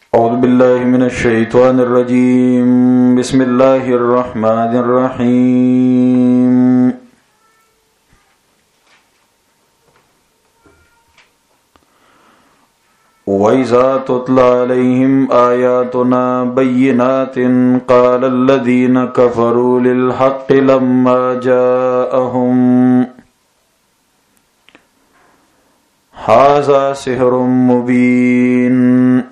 أعوذ بالله من الشيطان الرجيم. بسم الله الرحمن الرحيم. وإذا تتلى عليهم آياتنا بينات قال الذين كفروا للحق لما جاءهم هذا سحر مبين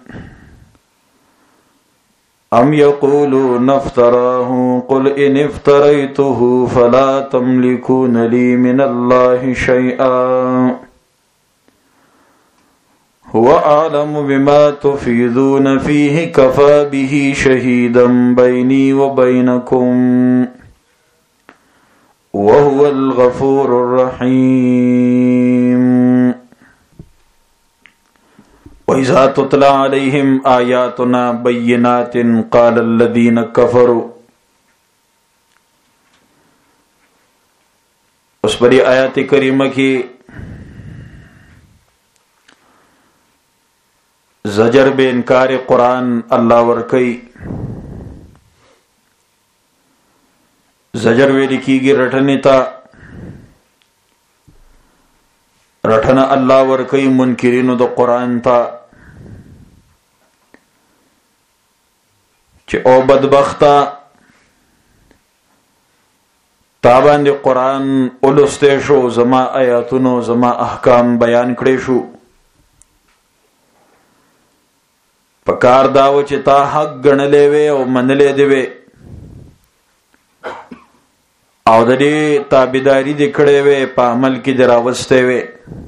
أم يقولون افتراه قل إن افتريته فلا تملكون لي من الله شيئا هو أعلم بما تفيضون فيه كفى به شهيدا بيني وبينكم وهو الغفور الرحيم. وإذا تتلى عليهم آياتنا بينات قال الذين كفروا. اس بری آیات کریمہ کی زجر بے انکار قرآن اللہ ورکی. زجر وی لکھی گی رٹھنے تا رٹھنا اللہ ورکی منکرینو دا قرآن تا چه او بدبختا تابان دی قرآن اولستے شو زما آیاتونو زما احکام بیان کڑے شو پکار داو چه تا حق گنلے وے او منلے دے وے او دے تابیداری دی کڑے وے پا عمل کی دراوستے وے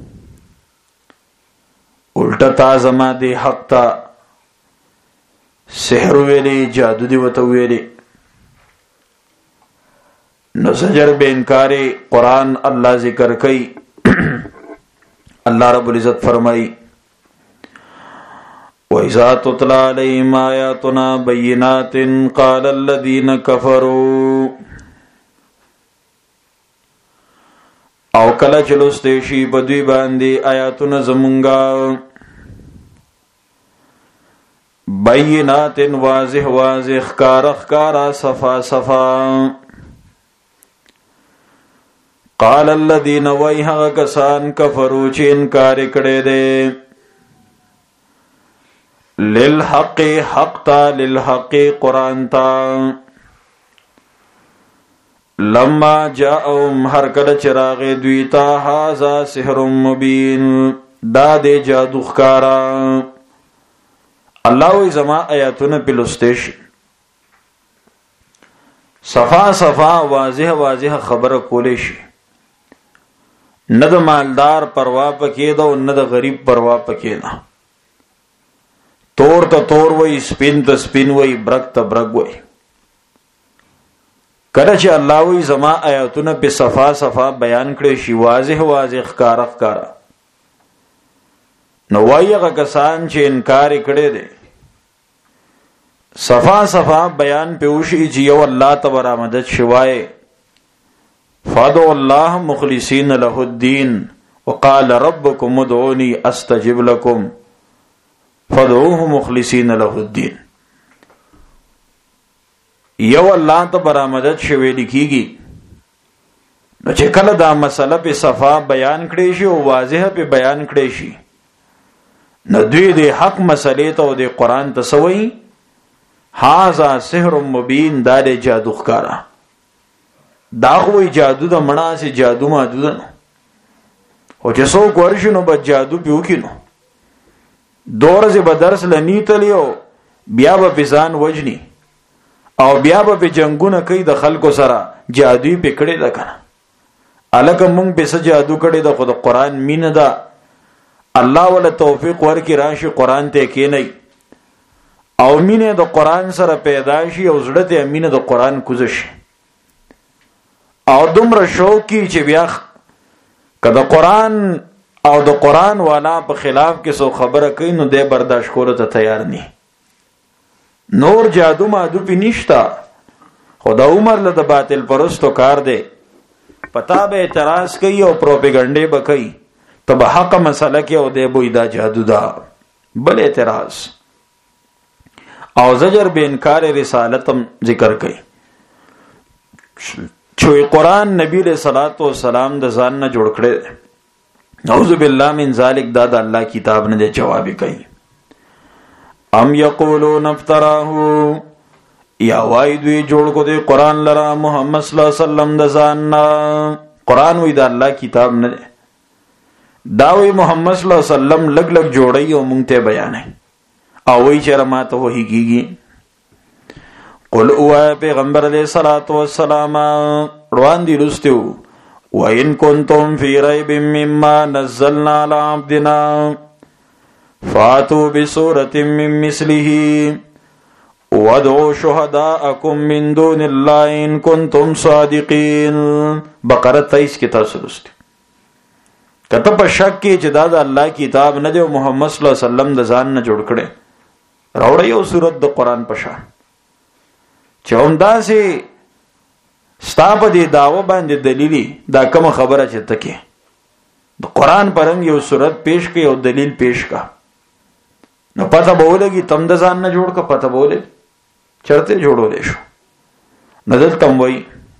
الٹا تا زما دی حق تا سحر ویلی جادو دی وطا ویلی. نو زجر بے انکار قرآن اللہ ذکر کئی. اللہ رب العزت فرمائی وَإِذَا تُتْلَى عَلَيْهِمْ آيَاتُنَا بَيِّنَاتٍ قَالَ الَّذِينَ كَفَرُوا. او کلا چلوستیشی بدوی باندی آیاتنا زمونگا بینات واضح واضح کارا کارا صفا صفا. قال الذین ویہا کسان کفرو چی انکار کڑے دے للحق حق تا للحق قرآن تا لما جاءهم ہر کل چراغ دویتا ہازا سحر مبین دا دے جادو خکارا. اللہ وی زما آیاتون پلستیش صفا صفا واضح واضح خبر کولیش ند مالدار پروا پکی دا و ند غریب پروا پکی دا. تور تا تور وی سپین تا سپین وی برگ تا برگ وی. کرچ اللہ وی زما آیاتون پی صفا صفا بیان کریشی واضح واضح کارا کارا. نوائی اگا کسان چه انکار کڑے دے صفا صفا بیان پیوشی جیو اللہ تبرا مدد شوائے فادو اللہ مخلصین لہ الدین وقال ربکم ادعونی استجب لکم فادعوه مخلصین لہ الدین. یو اللہ تبرا مدد شوئے لکھی گی نو چه کل دا مسئلہ پی صفا بیان کڑیشی و واضح پی بیان کڑیشی نو دوی دے حق مسئلے تا و دے قرآن تسوئی ہازا سحر مبین دا دے جادو خکارا. دا خوی جادو دا منا سے جادو مادو دا نو او چه سو کورشی نو با جادو پیوکی نو دور سے با درس لنیتا لیو بیا با پیزان وجنی او بیا با پی جنگون کئی دا خلکو سرا جادوی پی کڑی دا کنا. الکا مونگ پی سا جادو کڑی دا خود قرآن مین دا اللہ والا توفیق ورکی راشی قرآن تے کی نئی او مینه د قرآن سره پیدا شي او زړه ته مینه د قرآن کوزش او دومره شوق کی چې بیا کله قرآن او د قرآن والا په خلاف کې سو خبره کوي نو دې برداشت کولو ته تیار نه. نور جادو مادو پی نشتا خدا عمر له د باطل پرستو کار دی. پتا به اعتراض کوي او پروپاګاندا به کوي ته به حق مسله کې او دې بو دا جادو دا بل اعتراض او زجر به انکار رسالتم ذکر کړي چې قرآن نبی علیہ الصلوۃ والسلام د ځان نه جوړ کړي. اعوذ بالله من ذلک دا د الله کتاب نه جواب کوي. ام یقولون افتراه یا وای دوی جوړ کو دی قرآن لرا محمد صلی الله علیه وسلم د ځان نه. قرآن وی د الله کتاب نه دا وی محمد صلی الله علیه وسلم لګ لګ جوړي او مونږ ته بیانې او وی چې ما ته وਹੀ کیږي. قل او پیغمبر علیہ الصلوۃ والسلام روان دي رستو وَإِن كُنتُمْ فِي رَيْبٍ مِّمَّا نَزَّلْنَا عَلَىٰ عَبْدِنَا فَأْتُوا بِسُورَةٍ مِّن مِّثْلِهِ وَادْعُوا شُهَدَاءَكُم مِّن دُونِ اللَّهِ إِن كُنتُمْ صَادِقِينَ. بقره 23 کې تاسو لوستئ. کته په شک کې چې دا د الله کتاب نه دی او محمد صلی الله علیه وسلم د ځان نه جوړ کړي راوړی یو سورت د قرآن په شان چې همدا سي ستا په دې داوا باندې دلیلی دا کوم خبره چې تکي د قرآن پرنګ یو سورت پیش کړي او دلیل پیش کا نو پته به ولګي تم د ځان نه جوړ کا پته به ولګي چرته جوړولې شو. نظر تم وای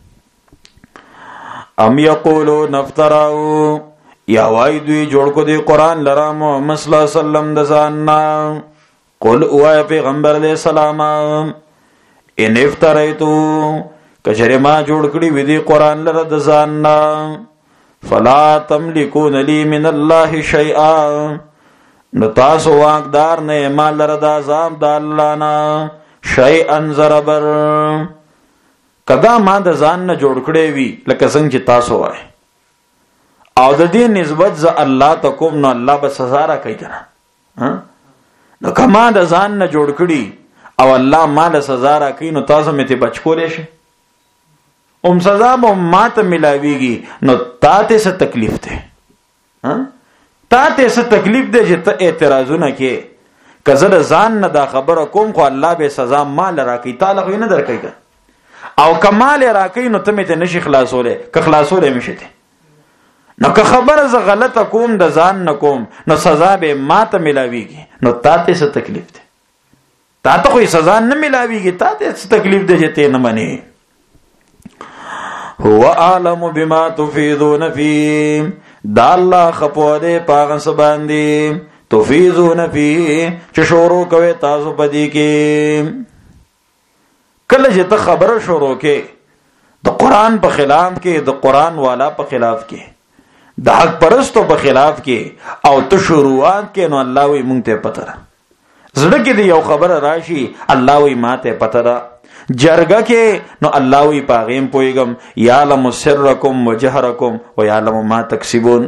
ام یقولون افتراو یا وای دوی جوړ کو دی قرآن لرا محمد صلی الله علیه وسلم د ځان نه. قل او پیغمبر علیہ السلام ان افتریتو کچره ما جوړ کړی وی دی قرآن لره د ځان نه فلا تملکون لی من الله شیئا نو تاسو واقدار نه ما لره د عذاب د الله نه شیئا زربر کدا ما د ځان نه جوړ کړی وی لکه څنګه چې تاسو وای او د دې نسبت ز الله تکوم نو الله به سزا را کوي کنه. نو کما د ځان نه جوړ کړی او الله مال سزا را کوي نو تاسو مې ته بچ کولې شي سزا به ماته ملاویږي نو تاته څه تکلیف ده تاته څه تکلیف ده چې ته اعتراضونه کې کزه ځان نه دا خبره کوم خو الله به سزا مال را کوي تعالی خو نه درکوي او کمال را کوي نو ته مې ته نشي خلاصوله که خلاصوله مشي ته نو که خبره ز غلطه کوم د ځان نه کوم نو سزا به ماته ملاویږي نو تاته څه تکلیف ده تاته خو سزا نه ملاویږي تاته څه تکلیف ده چې ته نه منې. هو عالم بما تفیضون فيه دا الله خپو دې پاغه سباندې تفیضون فيه چې شروع کوي تاسو پدې کې کله چې ته خبره شروع کې د قرآن په خلاف کې د قرآن والا په خلاف کې د حق پرستو په خلاف کې او ته شروعات کې نو الله وي مونږ ته پته را زړه کې دی یو خبره راشي الله وي ماته پته را جرګه کې نو الله وی پاغیم پویګم یعلم سرکم وجهرکم ویعلم ما تکسبون.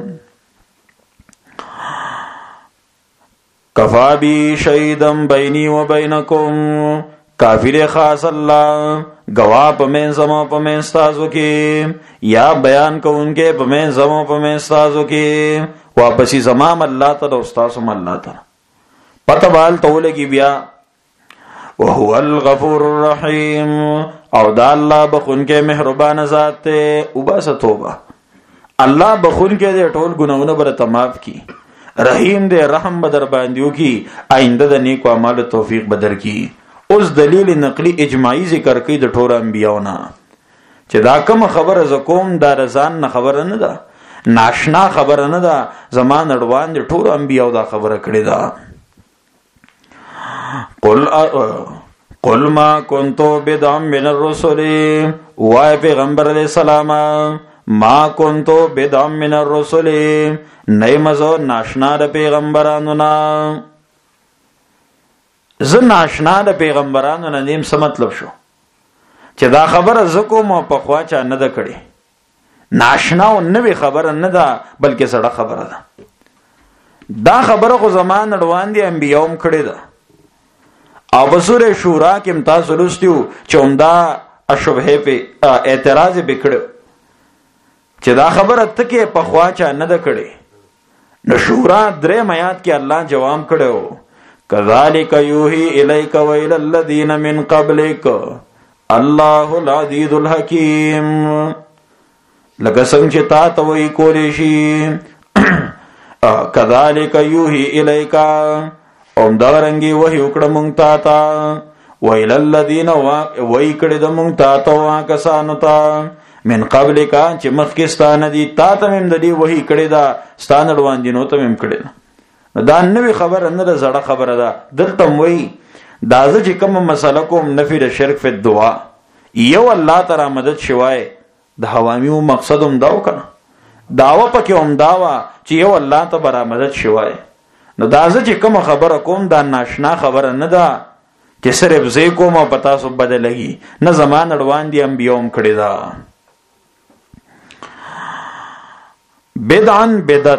کفا بی شهیدم بینی و بینکم کافر خاص الله گواہ پمن زما پمن استازو کې یا بیان کوونکې پمن زما پمن استازو کې واپسی زمام الله تعالی استاسم الله تعالی پته وال تولګي بیا وهو الغفور الرحیم او دا الله بخون کې مهربان ذات ته وباسه توبه الله بخون کې دې ټول ګناونه برته معاف کی رحیم دې رحم بدر باندې کی آینده د نیکو اعمال توفیق بدر کی. اوس دلیل نقلی اجماعی ذکر کوي د ټول انبیاونه چې دا کوم خبره زکوم دا رضان نه خبره نه ده ناشنا خبره نه ده زمان اړوان د ټول انبیاو دا خبره کړې ده. قل ما کنتو بدعا من الرسل وای پیغمبر علیہ السلام ما کنتو بدعا من الرسل نیمزو ناشنا د پیغمبرانو نا ز ناشنا د پیغمبرانو نه نیم څه مطلب شو چې دا خبره زکو مو په خوا چا نه ده کړي ناشنا او نوې خبره نه ده بلکې سړه خبره ده. دا خبره خو زمان اړوان دي انبیوم کړي ده او بسوره شورا کې امتاز ولستیو چې عمدا اشبهه په اعتراض وکړ چې دا خبره تکي په خوا چا نه ده کړي نو شورا درې میات کې الله جواب کړو کذالک یوحی الیک و الی الذین من قبلک الله العزیز الحکیم لکه څنګه چې تا ته وی کولې شي کذالک یوحی الیک اوم دا رنگي وحی وکړه مونږ تا ویل الذین وای کړه د مونږ تا ته کسانو ته من قبل کا چې مخکستانه دي تا ته هم د دې وਹੀ کړه دا ستانه روان دي نو ته هم کړه دا نوې خبره نه ده زړه خبره ده دلته وای دا چې کوم مسله کوم نفي د شرک په دعا یو الله تعالی مدد شوای د حوامیو مقصد هم داو کنه داوا پکې هم داوا چې یو الله ته برا مدد شوای نو دا چې کوم خبره کوم دا ناشنا خبره نه ده چې صرف زه کوم او پتا سو بدلږي نه زمان روان دي انبيوم کړي دا بدعن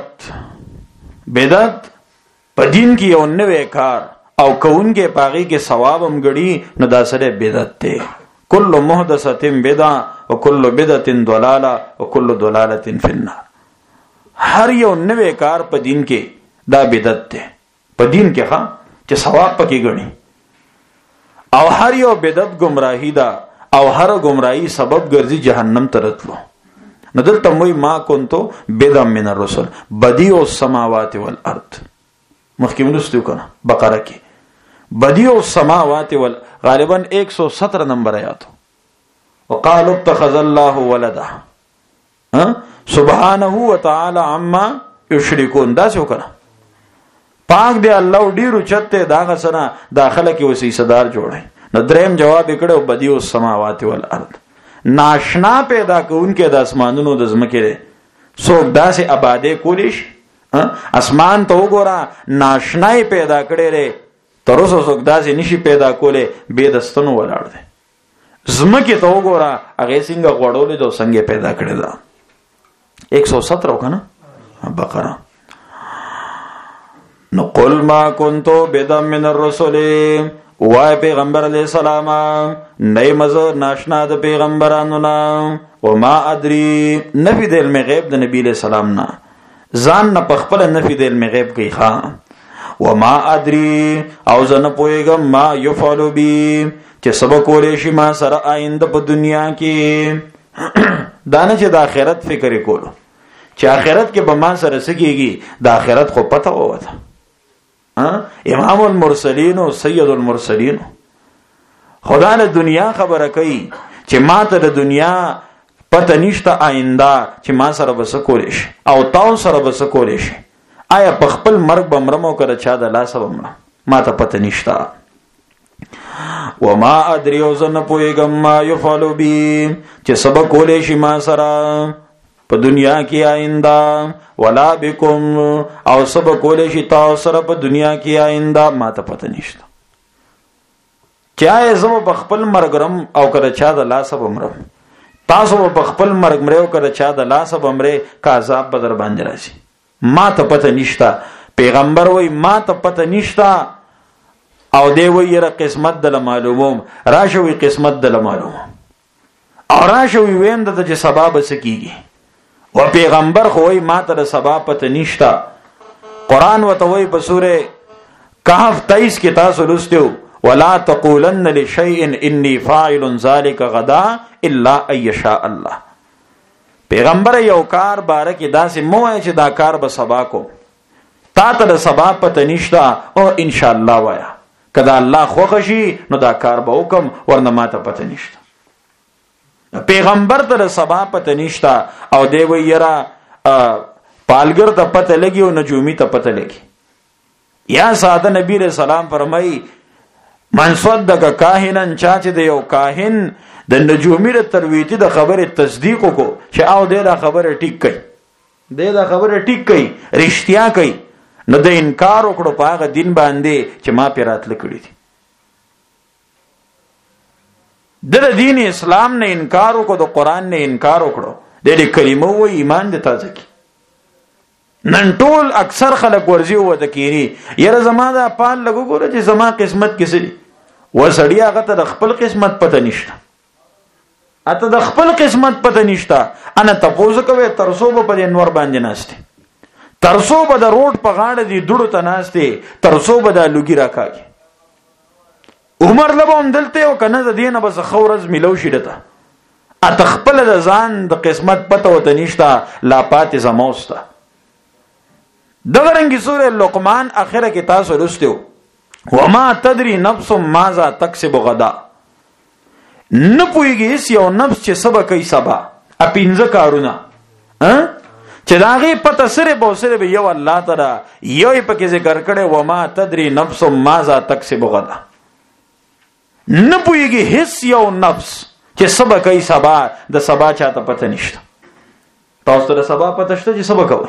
بدعت په دین کې یو نوې کار او کونکه پاغي کې ثواب هم غړي نو دا سره بدعت ته کل محدثه بدعه وکل بدعه ضلاله وکل ضلاله فی النار هر یو نوې کار په دین کې دا بدعت ته په دین کې ښا چې ثواب پکې غړي او هر یو بدعت گمراهی دا او هر گمراهی سبب ګرځي جهنم ته راتلو نو دلته موي ما كنتو بدعا من الرسل بديع السماوات والارض مخکې ولستو کنه بقره کې بديع السماوات غالبا 117 نمبر آیات وقالوا اتخذ الله ولدا سبحانه وتعالى عما یشركون دا څه کنه پاک دی الله ډیرو چته داغه سره داخله کې وسی صدر جوړه نو دریم جواب کړو بدیو السماوات والارض ناشنا پیدا کونکي د اسمانونو د زمکه څوک داسې آباده کولیش اسمان ته وګوره ناشنای پیدا کړي ره تر اوسه څوک داسې نشي پیدا کوله به دستونو ولاړ دي زمکه ته وګوره هغه څنګه غوړولې د څنګه پیدا کړي دا 117 کنه بقره نو قل ما کنتو بدعا من الرسل وای پیغمبر علیہ السلام نئی مزو ناشنا د پیغمبرانو نا وما ادری نفی د علم غیب د نبی علیہ السلام نا ځان نه پخپل نفی د علم غیب کوي ښا وما ادری او زنه پویګم ما یفعل بی چې سبق ولې شي ما سره آینده په دنیا کې دانه چې د آخرت فکر کولو چې آخرت کې به ما سره سکیږي د آخرت خو پته وته امام المرسلین او سید المرسلین خدا له دنیا خبره کوي چې ما ته د دنیا پته نشته آینده چې ما سره بس کولې شي او تاسو سره بس کولې شي آیا په خپل مرګ بمرمو کړه چا د لاس بمره ما ته پته نشته وما ادري او زنه پويګم ما يفعل بي چې سبق کولې شي ما سره په دنیا کې آینده ولا بكم او سبق کولې شي تاسو سره په دنیا کې آینده ما ته پته نشته چا زما په خپل مرګرم او کړه چا د لاس بمرم تاسو په خپل مرګ مریو کړه چا د لاس بمره کا عذاب بدر باندې راشي ما ته پته نشته پیغمبر وای ما ته پته نشته او دی وی یره قسمت د معلوموم راشوي قسمت د معلوموم او راشوي ویم د چې سبب سکیږي او پیغمبر خو وی ما ته د سبب پته نشته قران وته وی په سوره کهف 23 کې تاسو لستو ولا تقولن لشيء اني فاعل ذلك غدا الا ان يشاء الله پیغمبر یو کار باره کې داسې مو چې دا کار به سبا کو تا ته د سبب پته نشته او ان شاء الله وایا کدا الله خوښ شي نو دا کار به وکم ورنه ماته پته نشته پیغمبر ته سبا پته نشته او دی وی یرا پالګر ته پته لګي او نجومی ته پته لګي یا ساده نبی رسول الله فرمای من صدق کاهنن چا چې د یو کاهن د نجومی ر ترویتی د خبره تصدیق کو چې او د خبره ټیک کړي د خبره ټیک کړي رښتیا کړي نو د انکار وکړو په هغه دین باندې چې ما پیراتل کړی دي د دین اسلام نه انکار وکړو د قران نه انکار وکړو د دې کلمو و ایمان د تازه کی نن ټول اکثر خلک ورزي و د کینی یره زما د پال لګو ګوره چې زما قسمت کیسه و سړی هغه ته د خپل قسمت پته نشته اته د خپل قسمت پته نشته انا تاسو کوي ترسو په انور باندې ناشته ترسو به د روډ په غاړه دی دوړو ته ناشته ترسو به د لوګي راکاږي عمر لبم دلته او کنه د دینه بس خورز ملو شي دته اته خپل د ځان د قسمت پته وته نشته لا پات زموسته دغه رنګي سورې لقمان اخره کې تاسو لستو وما تدري نفس ماذا تکسب غدا. نه پوهیږي اس یو نفس چې سبا کوي سبا. اپینځه کارونه چې داغه پته سره به سره به یو الله تعالی یو پکې ذکر کړي وما تدري نفس ماذا تکسب غدا. نه پوهیږي هیڅ یو نفس چې سبا کوي سبا، د سبا چاته پته نشته. تاسو ته سبا پته شته چې سبا کوي؟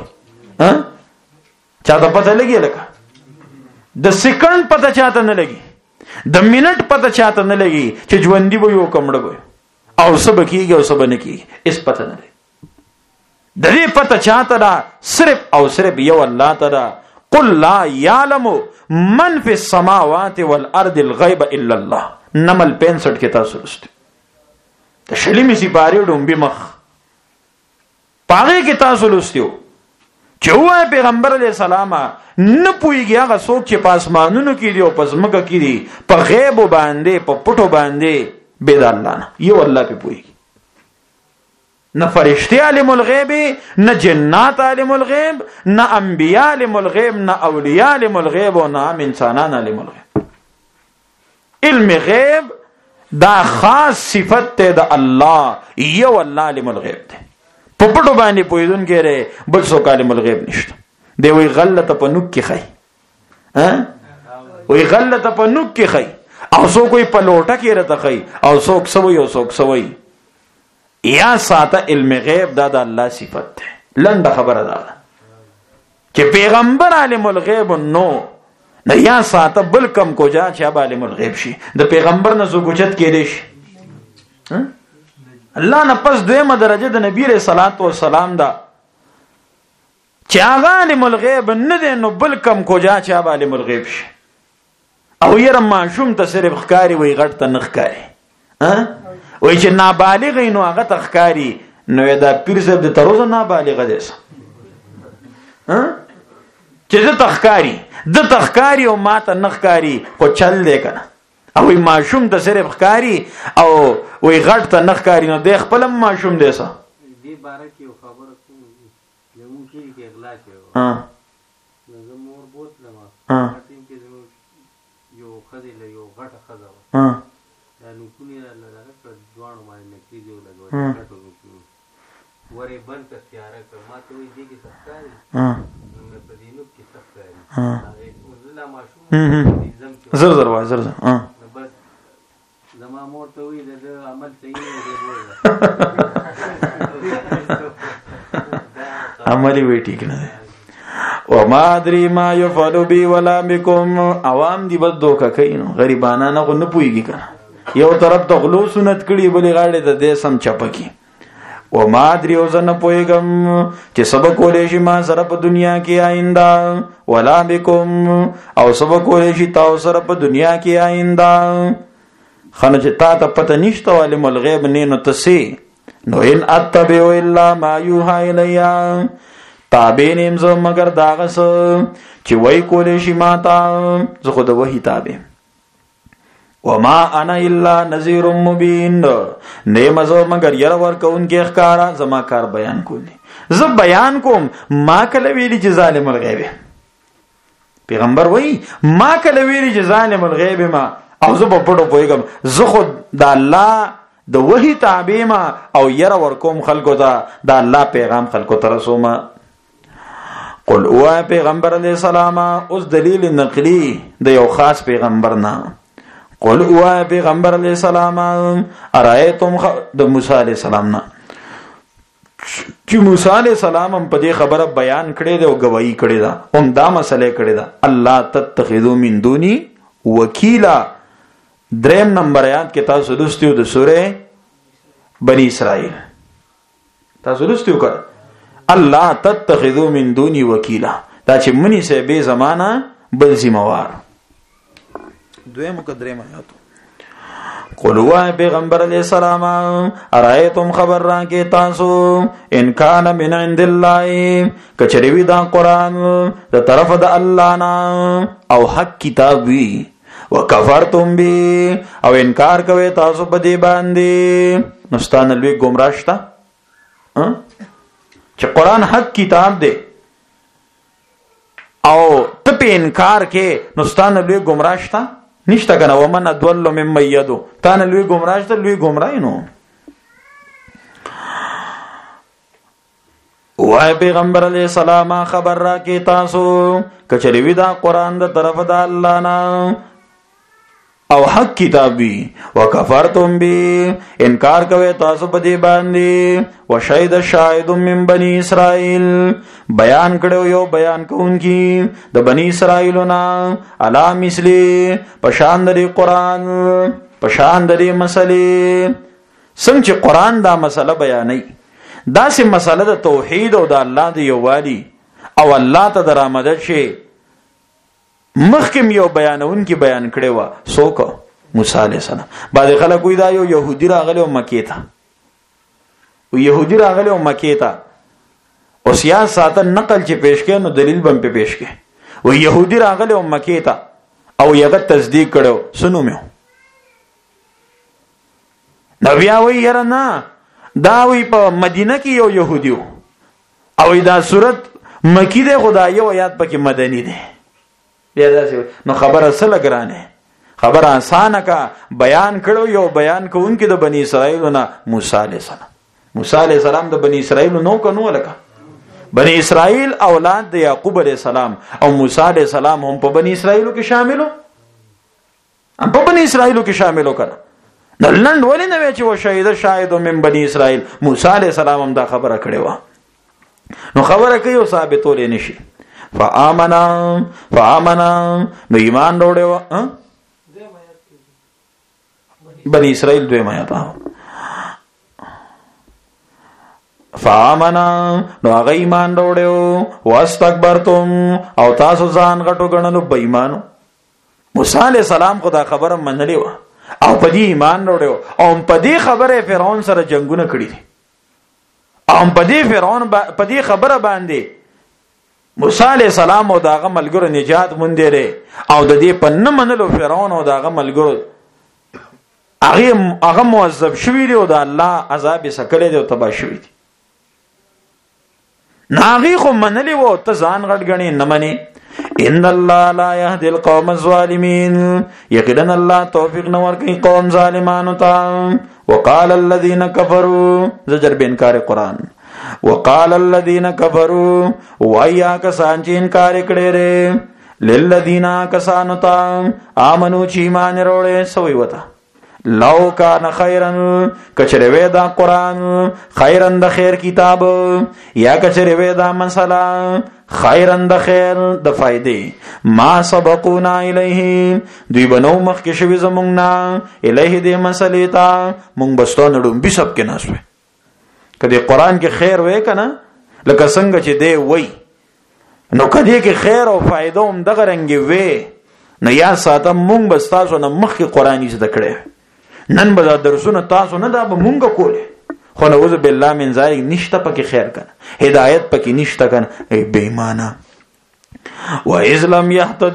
چاته پته لګي؟ لکه د سکند پته چاته نه لګي، د منټ پته چاته نه لګي چې ژوندۍ به یو کمړ به او سبا کیږي او سبا نه کیږي، اس پته نه لګي. د دې پته چاته دا صرف او صرف یو الله تعالی. قل لا يعلم من في السماوات والارض الغيب الا الله. نمل 65 کې تاسو لوستئ. د شلیمې سپاری ډومبي مخ پاره کې تاسو لوستیو چې وای پیغمبر علیہ السلام نه پويږي هغه څوک چې پاسمانونو کې دی او پسمکه کې دی، په غیب باندې په پټو باندې بيد الله نه یو الله په پويږي. نه فرشتي عالم الغیب، نه جنات عالم الغیب، نه انبیاء عالم الغیب، نه اولیاء عالم الغیب او نه انسانان عالم الغیب. علم غیب دا خاص صفت ته د الله، یو الله عالم الغیب دی. په پټو باندې پویدون کېره بل څوک عالم الغیب نشته. دی وی غلط په نوک کې خای، وی غلط په نوک کې خای، او څوک وی په لوټه کې رته خای، او څوک سوي او څوک سوي. یا ساته علم غیب دا د الله صفت ده. لنډه خبره ده چې پیغمبر عالم الغیب نو نه، یا ساته بل کم کو جا چې عالم الغیب شي. د پیغمبر نه زوګچت کېدې شي. الله نه پس دویمه درجه د نبی رسول صلوات و سلام دا چې هغه عالم الغیب نه دی، نو بل کم کو جا چې عالم الغیب شي. او یره ماشوم ته صرف ښکاری وي، غټ ته نه ښکاری. وای چې نابالغ نو هغه تخکاری، نو دا پیر صاحب د تروزه نابالغ دی چې د تخکاری او ماته نخکاری خو چل دی کنه. او وای ماشوم ته صرف ښکاری او وای غټ ته نخکاری، نو د خپل ماشوم دی سه دی بارے کې خبره کوم یو کې اغلا کې نو مور بوتلما ټیم کې یو خدي له یو غټه خزا نو کونی الله دوانو باندې نکې دیو لګو ورې بند کړ تیار کړ ما ته وی دی کې سختاري نو په دینو کې سختاري الله ماشوم زر وای زر بس زما مور ته وی د عمل صحیح دی عملي وی ټیک نه او ما ادري ما يفعل بي ولا بكم. عوام دی بد دوکا کینو غریبانا نه نه پويږي کنه. یو طرف ته غلو سنت کړي بلې غاړه د دې سم چپکی. او ما ادري او زنه پويګم چې سبق ولې شي ما سره په دنیا کې آینده، ولا بكم او سبق ولې شي تاسو سره په دنیا کې آینده. خنه چې تا ته پته نشته عالم الغیب نه، نو تسي نو ان اتبع الا ما يوحى الیا، تابع نیم زه مگر داغه چې وای کولې شي ما ته، زه خو د وحی تابع. وما انا الا نذير مبين، نعمزو مگر ير ور کون کې ښکارا زما کار بیان کولی. زه بیان کوم ما کله ویلی چې ظالم الغیب. پیغمبر وای ما کله ویلی چې ظالم الغیب ما، او زه په پټو پویګم، زه خود د الله د وحی تابع ما او ير ور کوم خلکو ته د الله پیغام خلکو ته رسوم. قل او پیغمبر علیہ السلام اوس دلیل نقلی د یو خاص پیغمبر نه. قل او پیغمبر علیہ السلام ارایتم د موسی علیہ السلام نه چې موسی علیہ السلام هم په دې خبره بیان کړي دی او گواہی کړي ده، هم دا مسله کړي ده الله تتخذو من دونی وکیلا. دریم نمبر آیات کې تاسو لوستیو د سوره بنی اسرائیل، تاسو لوستیو کړه الله تتخذو من دونی وکیلا، دا چې منی سه به زمانہ بل ذمہوار. دویم قدرې آیاتو قلوا پیغمبر علیہ السلام ارایتم خبر را کې تاسو ان کان من عند الله، کچری وی دا قران د طرف د الله نه او حق کتاب وی، وکفرتم بی او انکار کوي تاسو په دې باندې، نستان لوی گمراه شتا چې قران حق کتاب دی او ته په انکار کې نو ستانه لوی گمراه شته نشته کنه. ومن ادول ممن یدو تانه لوی گمراه شته لوی گمراه نو. وای پیغمبر علیہ السلام خبر را کې تاسو کچری وی دا قران د طرف د الله نه او حق کتاب وی وکفرتم بی انکار کوي تاسو په دې باندې وشهد شاهد من بني اسرائيل بیان کړو یو بیان کوونکی د بني اسرائیلنا الا مثلی پشان د قران پشان د مسلې څنګه چې قران دا مسله بیانوي دا سه مسله د توحید او د الله د یووالي او الله ته درآمد شي مخکم یو بیانون کی بیان کړي وا څوک موسی علیہ السلام. بعد خلک وی دا یو يهودي راغلی او مکې ته او يهودي راغلی او مکې ته او سیاست نقل چې پیش کړي نو دلیل بم په پیش کړي او يهودي راغلی او مکې ته او یغه تصدیق کړو سنو مې نبی وی یره نه دا وی په مدینه کې یو يهودي او دا صورت مکی ده خدای او آیات پکې مدني ده بیا داسې نو خبره سره ګرانه خبره آسانه کا بیان کړو یو بیان کوونکی د بنی اسرائیل نه موسی علیہ السلام. موسی علیہ السلام د بنی اسرائیل نو کنو لکه بنی اسرائیل اولاد د یعقوب علیہ السلام او موسی علیہ السلام هم په بنی اسرائیل کې شاملو هم په بنی اسرائیل کې شاملو کړه. نلند ولې نه وی چې و شهید شاهد من بنی اسرائیل موسی علیہ السلام هم دا خبره کړې و نو خبره کوي او ثابتول نشي. فآمنا نو ایمان وروړو بنی اسرائیل دوی ما تا فآمنا نو هغه ایمان وروړو واستكبرتم او تاسو ځان غټو غنلو بې ایمانو. موسی علیہ السلام خدا خبره منلې و او په دې ایمان وروړو او په دې خبره فرعون سره جنگونه کړی دي او په دې فرعون په دې خبره باندې موسی علیہ السلام او داغه ملګرو نجات مونږ لري او د دې په نه منلو فرعون او داغه ملګرو هغه معذب شوی دی او د الله عذاب سکړی دی او تبا شوی دی. ناغي خو منلی وو ته ځان غټ غنی نه منی. ان الله لا يهدي القوم الظالمين یقینا الله توفیق نه ورکوي قوم ظالمانو ته. وقال الذين كفروا زجر بانکار قران وقال الذين كفروا ويا کسان چې انکار کړي ره للذین کسانو ته امنو چې ایمان وروړي سوی وتا لو کان خیرن کچره وې دا قران خیرن د خیر کتاب یا کچره وې دا مسله خیرن د خیر د فائدې ما سبقونا الیه دوی بنو مخ کې شوی زمونږ نه الیه دې مسلې ته مونږ بستو نړم به سب کې ناسوي کدی قران کې خیر وې کنه لکه څنګه چې دی وای نو کدی کې خیر او فائدہ هم دغه رنګ وې نه یا ساته مونږ بستاسو نه مخ کې قرآنی زده کړې نن به درسونه تاسو نه دا به مونږ کوله خو نعوذ بالله من ذلک نشته پکې خیر کنه هدایت پکې نشته کنه ای بے ایمانه. واذ لم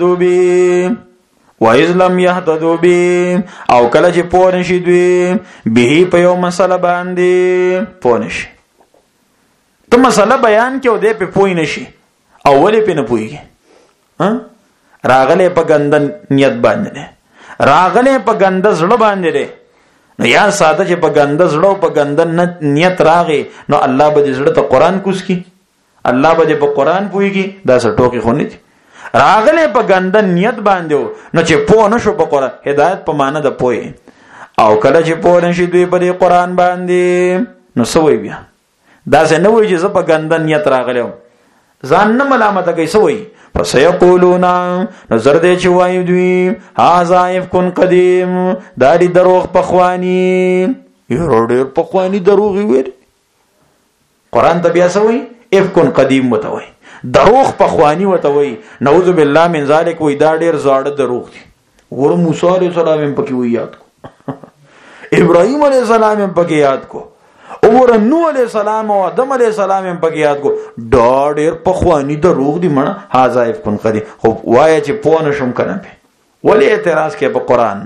يهتدوا بی او کله چې پوه نشي دوی به په یو مسله باندې پوه نشي ته مسله بیان کې او دې په پوه نشي او ولې په نه پوهیږي راغله په ګندن نیت باندې راغله په ګنده زړه باندې نو یا ساده چې په ګنده زړه په ګنده نیت راغی نو الله به دې زړه ته قران کوس کی الله به دې په قران پوهیږي دا څه ټوکی خو نه دي راغله په ګنده نیت باندې نو چې پوه نشو په قران هدایت په معنی د پوهه او کله چې پوه نشي دوی په قران باندې نو سوي بیا دا څه نه وایي چې زه په ګنده نیت راغلم ځان نه ملامت کوي سوي پس یقولون نظر دې چې وایي دوی هاذا افکن قدیم دا دې دروغ پخوانی یو ډېر پخوانی دروغ ویل قران ته بیا سوي افکن قدیم وتوي دروغ پخوانی وتوي نعوذ بالله من ذلک وای دا ډېر زاړه دروغ دي ور موسی علیہ السلام هم پکې وی یاد کو ابراهیم علیہ السلام هم پکې یاد کو اور نوح علیہ السلام او آدم علیہ السلام هم پکې یاد کو دا ډېر پخوانی دروغ دي مړه هاذا افکن قدیم خو وای چې پوه نشم کنه په ولی اعتراض کې په قران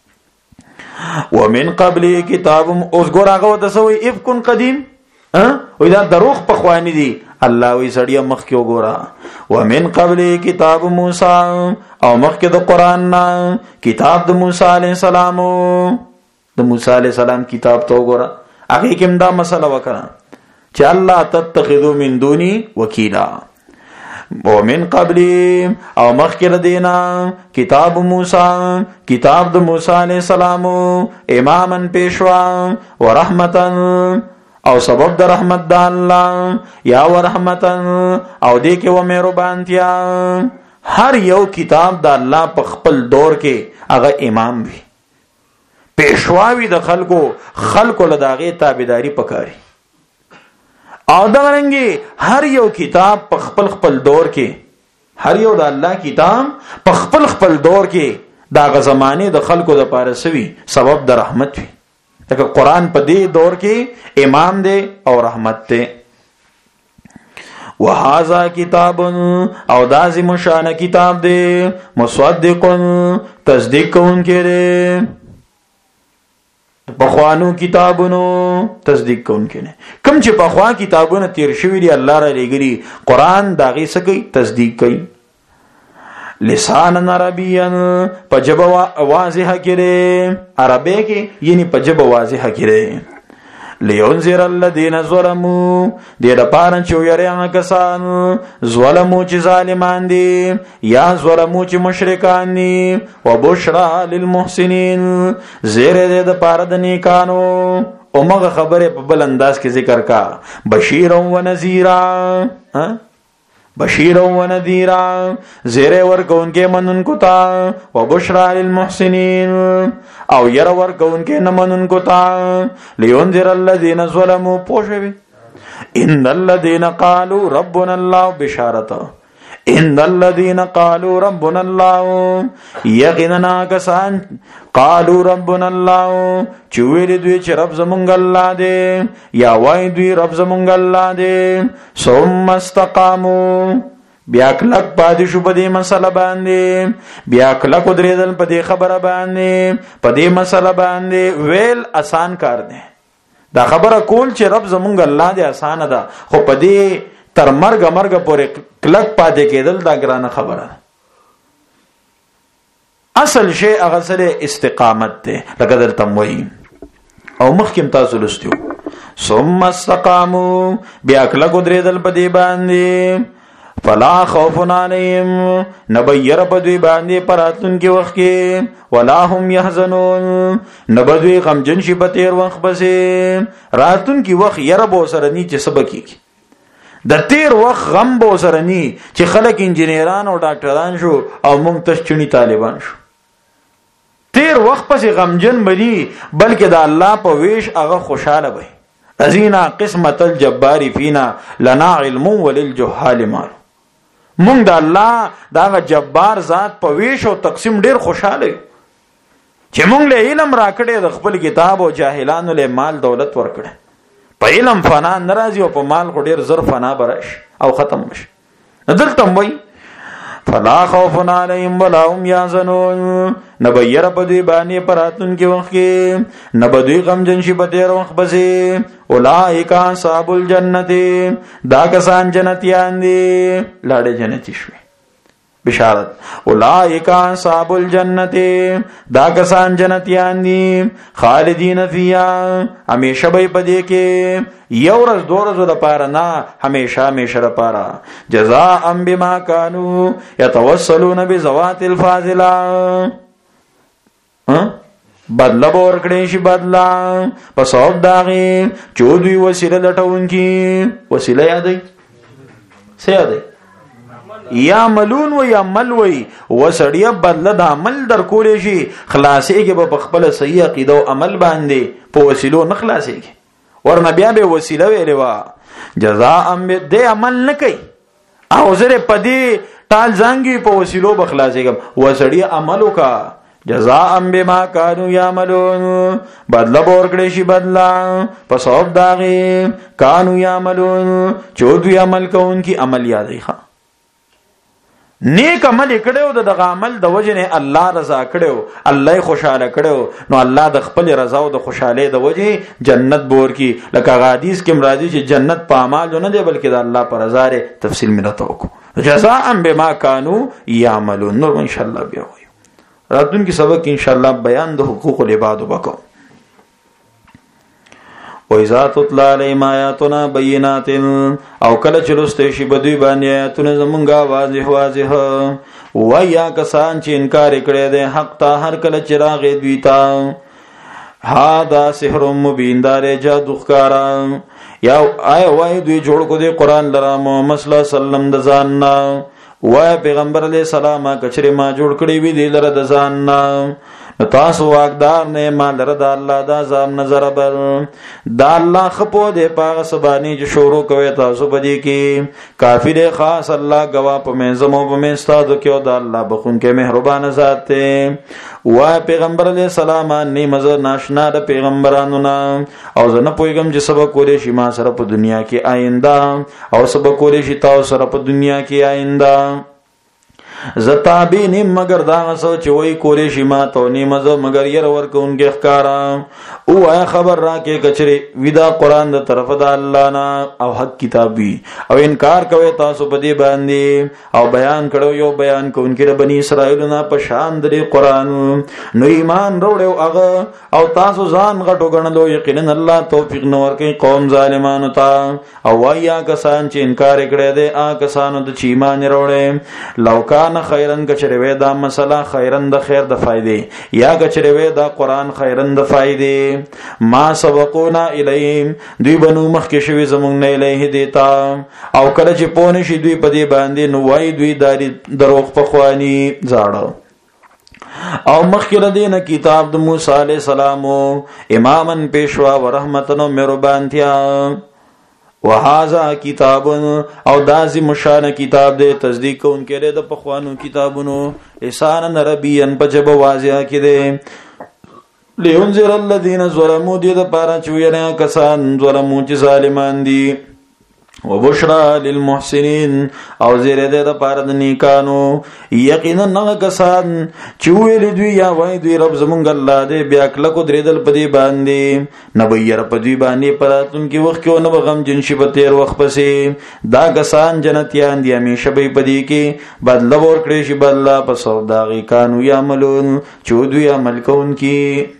ومن قبل کتاب اوس ګور هغه د سوی افکن قدیم وای دا دروغ پخوانی دي الله وی سړی مخ کې وګوره ومن قبل کتاب موسی او مخ کې د قران نه کتاب د موسی علی السلام د موسی علی السلام کتاب ته وګوره هغه کې دا مسله وکړه چې الله تتخذو من دوني وکیلا ومن قبل او مخکې دینا کتاب موسی کتاب د موسی علیہ السلام اماما پیشوا ورحمتا او سبب د رحمت د الله یا ورحمتا او دې کې و مهربانتیا هر یو کتاب د الله په خپل دور کې هغه امام وي پیشواوی د خلکو لداغه تابعداري پکاري او دا رنګي هر یو کتاب په خپل دور کې هر یو د الله کتاب په خپل دور کې دا غ زمانه د خلکو د پاره سوي سبب د رحمت وي لکه قران په دې دور کې امام دی او رحمت دی وهذا کتاب او دازی مشان کتاب دی مصدق تصدیق کوونکی دی پخوانو کتابونو تصدیق کوونکی نه کوم چې پخوا کتابونه تیر شوی دی الله را لګري قران داغه سکی تصدیق کوي لسان عربیا پجب واضح کړي عربی کې یعنی پجب واضح کړي لينذر الذين ظلموا دې لپاره چې یې کسان ظلمو چې ظالمان دي یا ظلمو چې مشرکان دي وبشرا للمحسنين زیر دې د پاره د نیکانو اومغه خبره په بل انداز کې ذکر کا بشیر و نذیرا بشیر و نذیرا زیر ورکونکې منونکو ته وبشرا للمحسنین او ير ورکونکې نه منونکو ته لينذر الذين ظلموا پوښوي ان الذين قالوا ربنا الله بشارته ان الذين قالوا ربنا الله یقینا کسان قالوا ربنا الله چویل دوی چې رب زمونږ الله دی یا وای دوی رب زمونږ الله دی ثم استقاموا بیا کلک پاتې شو په دې مسله باندې بیا کلک درېدل په دې خبره باندې په دې مسله باندې ویل آسان کار دی دا خبره کول چې رب زمونږ الله دی آسان ده خو په دې تر مرګ پورې کلک پاتې کېدل دا ګرانه خبره اصل شی هغه سره استقامت ده لکه درته وایي او مخکې تاسو لستیو ثم استقاموا بیا کلک درېدل په دې باندې فلا خوف علیهم نبیر بدوی باندې پراتون کې وخت کې ولا هم يحزنون نبدوی غمجن شي په تیر وخت بسې راتون کې وخت ير بو سره ني چې سبکی د تیر وخت غم بو سره ني چې خلک انجنیران او ډاکټران شو او موږ تشچنی طالبان شو تیر وخت پسې غمجن بني بلکې د الله په ویش هغه خوشاله وي ازینا قسمت الجبار فینا لنا علم وللجهال مال مونږ د الله دا جبار ذات په ویش او تقسیم ډیر خوشاله چې مونږ له علم راکړې د خپل کتاب او جاهلانو له مال دولت ورکړي په علم فنا ناراضي او په مال خو ډیر زر فنا برش او ختم بشي دلته وای فلا خوف علیهم ولا هم یحزنون نبیر بدوی باندې پراتون کې وخت کې نبدوی غمجن شي په تیر وخت بسې اولئک اصحاب الجنت دا کسان جنتیان دي لاړې جنتی شوي بشارت اولئک اصحاب الجنت دا کسان جنتیان دي خالدین فیها همیشه به پدې کې یو ورځ دوه ورځې لپاره نه همیشه لپاره جزاء بما كانوا يتوسلون بذوات الفاضله بدلا ورکړې شي بدلا په سبب داغي چودوي وسیله لټونکي وسیله یادې سیادې یا ملون و یا ملوي وسړیا بدله د عمل در کولې شي خلاصيږي په خپل صحیح عقیده او عمل باندې په وسیلو نه خلاصيږي ورنه بیا به وسیله ویلې وا جزاء دې عمل نه کوي او زره پدې ټال ځانګي په وسیلو بخلاصيږي وسړیا عمل وکا جزاء بما كانوا يعملون بدلا ورکړې شي بدلا په سبب داغي كانوا يعملون چودوي عمل کوونکی عمل یادې ښه نیک عمل کړو د عمل د وجه الله رضا کړو الله خوشاله کړو نو الله د خپل رضا او د خوشاله د وجه جنت بور کی لکه حدیث کې مرادي چې جنت په اعمال نه دی بلکې د الله پر رضا ر تفصیل مرته وکړو جزاء بما كانوا يعملون. نو ان شاء الله بیا وایو راتون کې سبق ان شاء الله بیان د حقوق العباد وکړو. وَإِذَا تُتْلَى عَلَيْهِمْ آيَاتُنَا بَيِّنَاتٍ او کله چې لوستې شي بدوی باندې آیاتونه زمونږه واضح ویا کسان چې انکار کړي دي حق ته هر کله چې راغی دوی ته هاذا سحر مبین دار جادو ښکارا یا آی وای دوی جوړ کو دي قران لرا محمد صلی الله علیه وسلم د ځان نه وای پیغمبر علیہ السلام کچره ما جوړ کړی وی دی لره د ځان نه تاسو واقدار نه ما لره د الله د عذاب نظر بل دا الله خپو دې پاغه سبانی چې شروع کوي تاسو بدی کې کافر خاص الله گوا په منځمو په منستاد کې او د الله بخون کې مهربان ذات ته وای پیغمبر علیہ السلام نه مزه ناشنا د پیغمبرانو نه او زه نه پویګم چې سبق کولې شي ما سره په دنیا کې آینده او سبق کولې شي تاسو سره په دنیا کې آینده زتابی نیم مگر دا غسو چې وای کولې شي ما ته نیم مزه مگر ير ورکونګه ښکارا او آیا خبر را کې کچري ودا قران د طرف د الله نه او حق کتاب وی او انکار کوي تاسو په دې باندې او بیان کړو یو بیان کوونکی د بنی اسرائیل نه په شان د قران نو ایمان وروړو هغه او تاسو ځان غټو غنلو یقینا الله توفیق نور کوي قوم ظالمانو ته او وایا کسان چې انکار کړي دي آ کسانو د چی ایمان وروړي لوکان خیرن کچره وې دا مسله خیرن د خیر د فائدې یا کچره وې دا قران خیرن د فائدې ما سبقونا الیهم دوی بنو مخکې شوی زمونږ نه الیه دیتا او کله چې پونه شي دوی په دې باندې نو وای دوی داری دروغ په خوانی زاړه او مخکې دینه کتاب د موسی علی السلام امامن پیشوا ورحمتن و مهربانتیا وهذا کتاب او دازی مشان کتاب دے تصدیق کونکے دے د پخوانو کتابونو لسانا عربیا پجب واضح کی دے لینذر الذین ظلموا دے د پارا چوینا کسان ظلموا چې ظالمان دي وبشرى للمحسنين او زیره ده د پاره د نیکانو یقینا نه کسان چې ویل دوی یا وای دوی رب زمونږ الله دې بیا کله کو درېدل پدی باندې نه بیر پدی باندې پراتون کې وخت کې نو غم جن شي په تیر وخت پسې دا کسان جنتیان دي همیشه به پدی کې بدل ور کړی شي بدلا په سوداغي کانو یعملون چې دوی عمل کوونکي